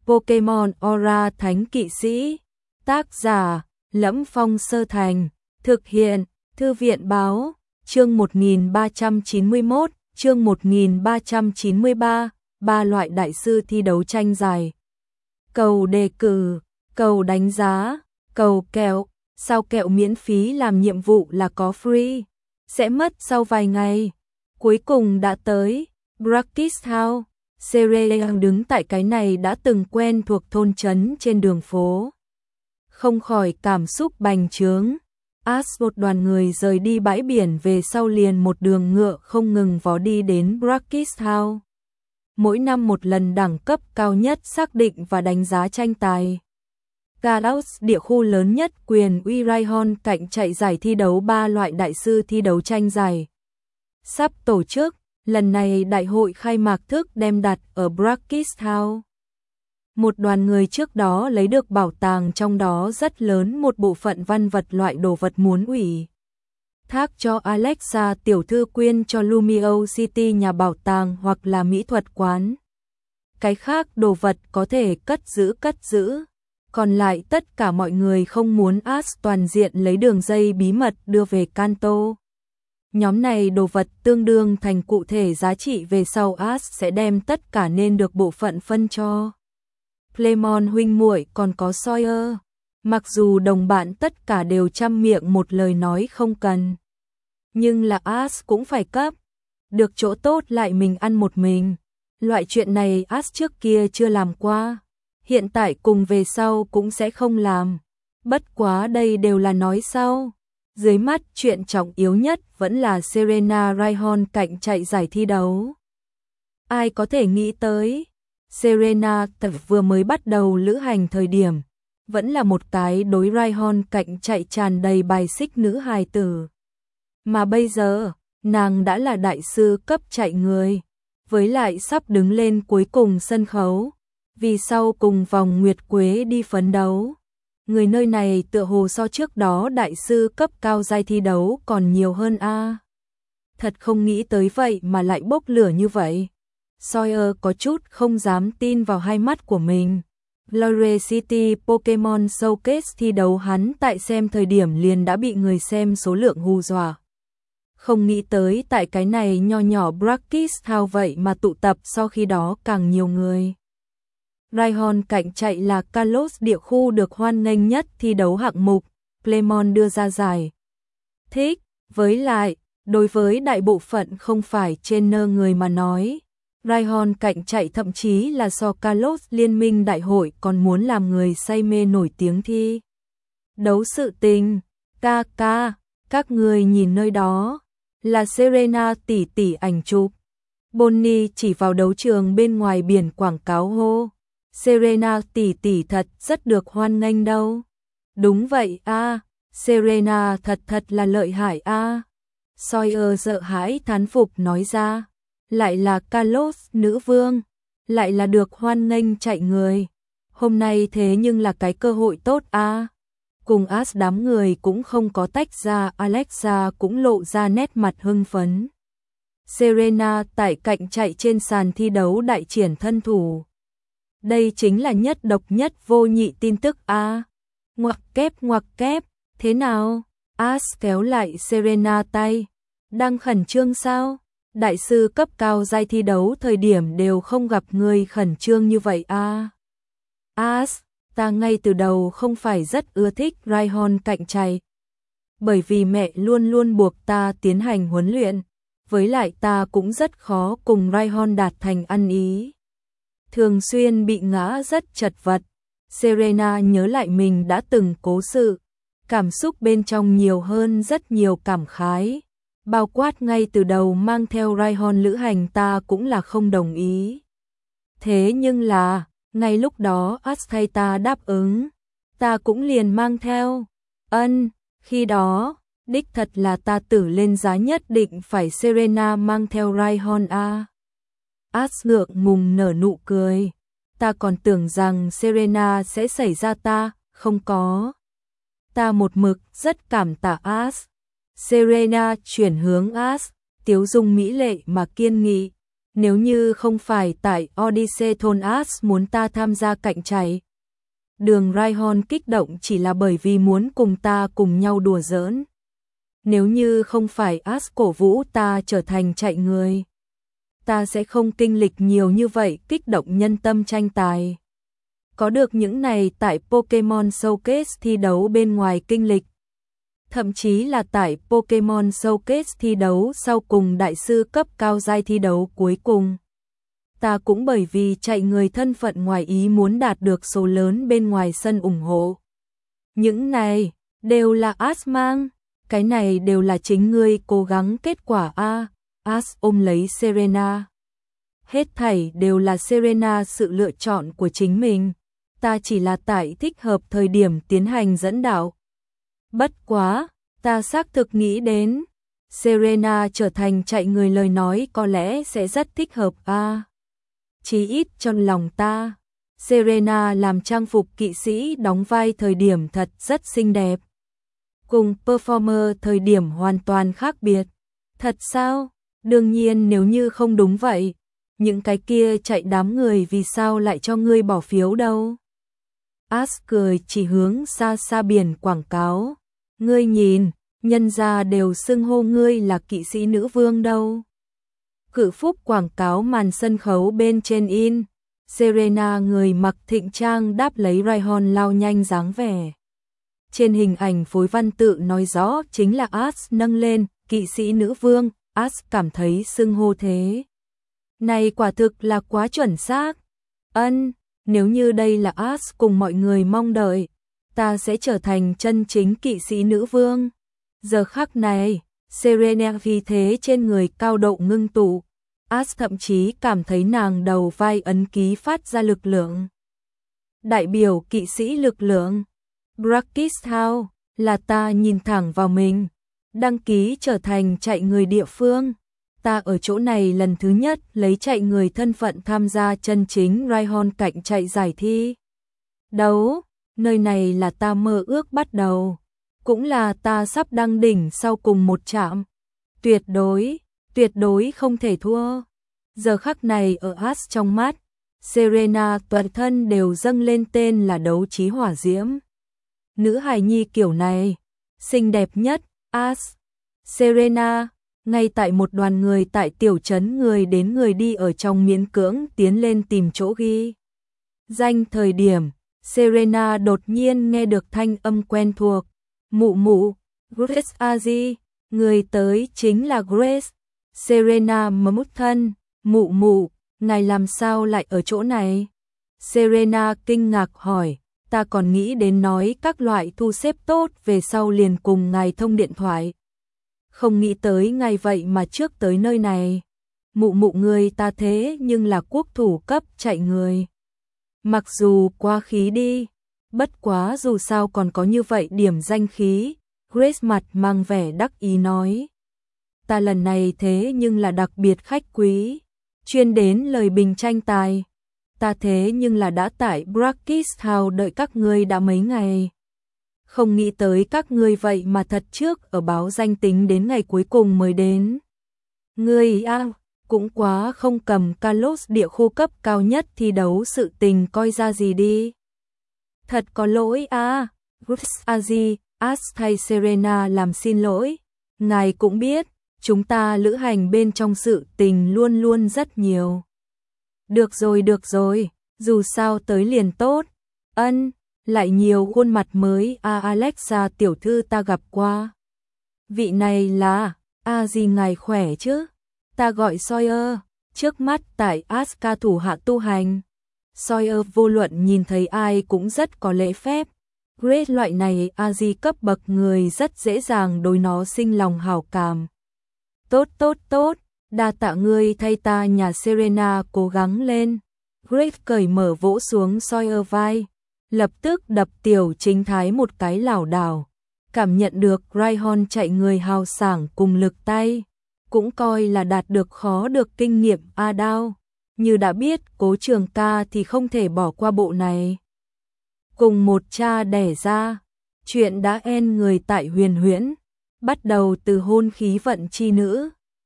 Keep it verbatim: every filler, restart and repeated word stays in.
Pokemon Aura Thánh Kỵ Sĩ. Tác giả: Lẫm Phong Sơ Thành. Thực hiện: Thư viện báo. Chương một nghìn ba trăm chín mươi mốt, chương một nghìn ba trăm chín mươi ba, ba loại đại sư thi đấu tranh giải. Cầu đề cử, cầu đánh giá, cầu kẹo. Sao kẹo miễn phí làm nhiệm vụ là có free, sẽ mất sau vài ngày. Cuối cùng đã tới Brackish House. Cereal đứng tại cái này đã từng quen thuộc thôn trấn trên đường phố, không khỏi cảm xúc bành trướng. Ash một đoàn người rời đi bãi biển về sau liền một đường ngựa không ngừng vó đi đến Brackish House. Mỗi năm một lần đẳng cấp cao nhất xác định và đánh giá tranh tài. Galax địa khu lớn nhất quyền uy Raihon cạnh chạy giải thi đấu ba loại đại sư thi đấu tranh giải. Sắp tổ chức, lần này đại hội khai mạc thức đem đặt ở Brackish House. Một đoàn người trước đó lấy được bảo tàng trong đó rất lớn một bộ phận văn vật loại đồ vật muốn ủy thác cho Alexa tiểu thư quyên cho Lumio City nhà bảo tàng hoặc là mỹ thuật quán. Cái khác đồ vật có thể cất giữ cất giữ. Còn lại tất cả mọi người không muốn Ash toàn diện lấy đường dây bí mật đưa về Kanto. Nhóm này đồ vật tương đương thành cụ thể giá trị về sau Ash sẽ đem tất cả nên được bộ phận phân cho Clemon huynh muội còn có Sawyer. Mặc dù đồng bạn tất cả đều trăm miệng một lời nói không cần, nhưng là Ash cũng phải cấp. Được chỗ tốt lại mình ăn một mình. Loại chuyện này Ash trước kia chưa làm qua, hiện tại cùng về sau cũng sẽ không làm. Bất quá đây đều là nói sau. Dưới mắt chuyện trọng yếu nhất vẫn là Serena Raihon cạnh chạy giải thi đấu. Ai có thể nghĩ tới, Serena tập vừa mới bắt đầu lữ hành thời điểm, vẫn là một cái đối Raihon cạnh chạy tràn đầy bài xích nữ hài tử. Mà bây giờ, nàng đã là đại sư cấp chạy người, với lại sắp đứng lên cuối cùng sân khấu, vì sau cùng vòng nguyệt quế đi phấn đấu. Người nơi này tựa hồ so trước đó đại sư cấp cao giai thi đấu còn nhiều hơn a. À. Thật không nghĩ tới vậy mà lại bốc lửa như vậy. Sawyer có chút không dám tin vào hai mắt của mình. Glory City Pokemon Showcase thi đấu hắn tại xem thời điểm liền đã bị người xem số lượng hù dọa. Không nghĩ tới tại cái này nho nhỏ Brackish House vậy mà tụ tập so khi đó càng nhiều người. Raihon cạnh chạy là Kalos địa khu được hoan nghênh nhất thi đấu hạng mục, Clemon đưa ra giải thích. Với lại, đối với đại bộ phận không phải trên nơ người mà nói, Raihon cạnh chạy thậm chí là so Kalos liên minh đại hội còn muốn làm người say mê nổi tiếng thi đấu sự tình. Ca ca, các người nhìn nơi đó, là Serena tỷ tỷ ảnh chụp. Bonnie chỉ vào đấu trường bên ngoài biển quảng cáo hô. Serena tỷ tỷ thật rất được hoan nghênh đâu. Đúng vậy a, à, Serena thật thật là lợi hại a. À. Sawyer sợ hãi thán phục nói ra, lại là Kalos nữ vương, lại là được hoan nghênh chạy người. Hôm nay thế nhưng là cái cơ hội tốt a. À. Cùng Ash đám người cũng không có tách ra, Alexa cũng lộ ra nét mặt hưng phấn. Serena tại cạnh chạy trên sàn thi đấu đại triển thân thủ. Đây chính là nhất độc nhất vô nhị tin tức a. À. Ngoặc kép ngoặc kép, thế nào? Ash kéo lại Serena tay. Đang khẩn trương sao? Đại sư cấp cao giai thi đấu thời điểm đều không gặp người khẩn trương như vậy a. À. Ash, ta ngay từ đầu không phải rất ưa thích Raihon cạnh chạy. Bởi vì mẹ luôn luôn buộc ta tiến hành huấn luyện. Với lại ta cũng rất khó cùng Raihon đạt thành ăn ý. Thường xuyên bị ngã rất chật vật. Serena nhớ lại mình đã từng cố sự. Cảm xúc bên trong nhiều hơn rất nhiều cảm khái. Bao quát ngay từ đầu mang theo Raihon lữ hành ta cũng là không đồng ý. Thế nhưng là, ngay lúc đó Ash thay ta đáp ứng. Ta cũng liền mang theo. Ân, khi đó, đích thật là ta tử lên giá nhất định phải Serena mang theo Raihon a. Ash ngượng ngùng nở nụ cười. Ta còn tưởng rằng Serena sẽ xảy ra ta, không có. Ta một mực rất cảm tạ Ash. Serena chuyển hướng Ash, tiếu dung mỹ lệ mà kiên nghị. Nếu như không phải tại Odyssey thôn As muốn ta tham gia cạnh chạy đường, Ryan kích động chỉ là bởi vì muốn cùng ta cùng nhau đùa giỡn. Nếu như không phải As cổ vũ ta trở thành chạy người, ta sẽ không kinh lịch nhiều như vậy kích động nhân tâm tranh tài. Có được những này tại Pokemon Showcase thi đấu bên ngoài kinh lịch. Thậm chí là tại Pokemon Showcase thi đấu sau cùng đại sư cấp cao giai thi đấu cuối cùng. Ta cũng bởi vì chạy người thân phận ngoài ý muốn đạt được số lớn bên ngoài sân ủng hộ. Những này đều là As mang, cái này đều là chính ngươi cố gắng kết quả a. As ôm lấy Serena. Hết thảy đều là Serena sự lựa chọn của chính mình. Ta chỉ là tại thích hợp thời điểm tiến hành dẫn đạo. Bất quá, ta xác thực nghĩ đến Serena trở thành chạy người lời nói có lẽ sẽ rất thích hợp a. Chí ít trong lòng ta, Serena làm trang phục kỵ sĩ đóng vai thời điểm thật rất xinh đẹp. Cùng performer thời điểm hoàn toàn khác biệt. Thật sao? Đương nhiên nếu như không đúng vậy, những cái kia chạy đám người vì sao lại cho ngươi bỏ phiếu đâu? As cười chỉ hướng xa xa biển quảng cáo. Ngươi nhìn, nhân gia đều xưng hô ngươi là kỵ sĩ nữ vương đâu. Cự phúc quảng cáo màn sân khấu bên trên in. Serena người mặc thịnh trang đáp lấy Ryan lao nhanh dáng vẻ. Trên hình ảnh phối văn tự nói rõ chính là As nâng lên, kỵ sĩ nữ vương. As cảm thấy xưng hô thế này quả thực là quá chuẩn xác. Ân, nếu như đây là As cùng mọi người mong đợi, ta sẽ trở thành chân chính kỵ sĩ nữ vương. Giờ khắc này, Serena khí thế trên người cao độ ngưng tụ. As thậm chí cảm thấy nàng đầu vai ấn ký phát ra lực lượng. Đại biểu kỵ sĩ lực lượng. Brackish House, là ta nhìn thẳng vào mình. Đăng ký trở thành chạy người địa phương. Ta ở chỗ này lần thứ nhất lấy chạy người thân phận tham gia chân chính Ryan cạnh chạy giải thi đấu. Nơi này là ta mơ ước bắt đầu. Cũng là ta sắp đăng đỉnh sau cùng một trạm. Tuyệt đối, tuyệt đối không thể thua. Giờ khắc này ở As trong mắt, Serena toàn thân đều dâng lên tên là đấu trí hỏa diễm. Nữ hài nhi kiểu này, xinh đẹp nhất, As. Serena, ngay tại một đoàn người tại tiểu trấn người đến người đi ở trong miễn cưỡng tiến lên tìm chỗ ghi danh thời điểm, Serena đột nhiên nghe được thanh âm quen thuộc. Mụ mụ, Grace Azi, người tới chính là Grace. Serena mấm thân, mụ mụ, ngài làm sao lại ở chỗ này? Serena kinh ngạc hỏi, ta còn nghĩ đến nói các loại thu xếp tốt về sau liền cùng ngài thông điện thoại. Không nghĩ tới ngài vậy mà trước tới nơi này. Mụ mụ người ta thế nhưng là quốc thủ cấp chạy người. Mặc dù quá khí đi, bất quá dù sao còn có như vậy điểm danh khí. Grace mặt mang vẻ đắc ý nói. Ta lần này thế nhưng là đặc biệt khách quý, chuyên đến lời bình tranh tài. Ta thế nhưng là đã tại Brackish House đợi các ngươi đã mấy ngày. Không nghĩ tới các ngươi vậy mà thật trước ở báo danh tính đến ngày cuối cùng mới đến. Ngươi a, cũng quá không cầm Kalos địa khu cấp cao nhất thi đấu sự tình coi ra gì đi. Thật có lỗi a, Azi, As thay Serena làm xin lỗi. Ngài cũng biết, chúng ta lữ hành bên trong sự tình luôn luôn rất nhiều. Được rồi được rồi, dù sao tới liền tốt. Ân, lại nhiều khuôn mặt mới a. Alexa tiểu thư ta gặp qua. Vị này là, a gì ngài khỏe chứ? Ta gọi Sawyer, trước mắt tại Aska thủ hạ tu hành. Sawyer vô luận nhìn thấy ai cũng rất có lễ phép. Grace loại này a di cấp bậc người rất dễ dàng đối nó sinh lòng hảo cảm. Tốt tốt tốt, đa tạ ngươi thay ta nhà Serena cố gắng lên. Grace cởi mở vỗ xuống Sawyer vai, lập tức đập tiểu chính thái một cái lảo đảo. Cảm nhận được Ryan chạy người hào sảng cùng lực tay, cũng coi là đạt được khó được kinh nghiệm a đao. Như đã biết Cố Trường ca thì không thể bỏ qua bộ này. Cùng một cha đẻ ra, chuyện đã en người tại Huyền Huyễn, bắt đầu từ hôn khí vận chi nữ.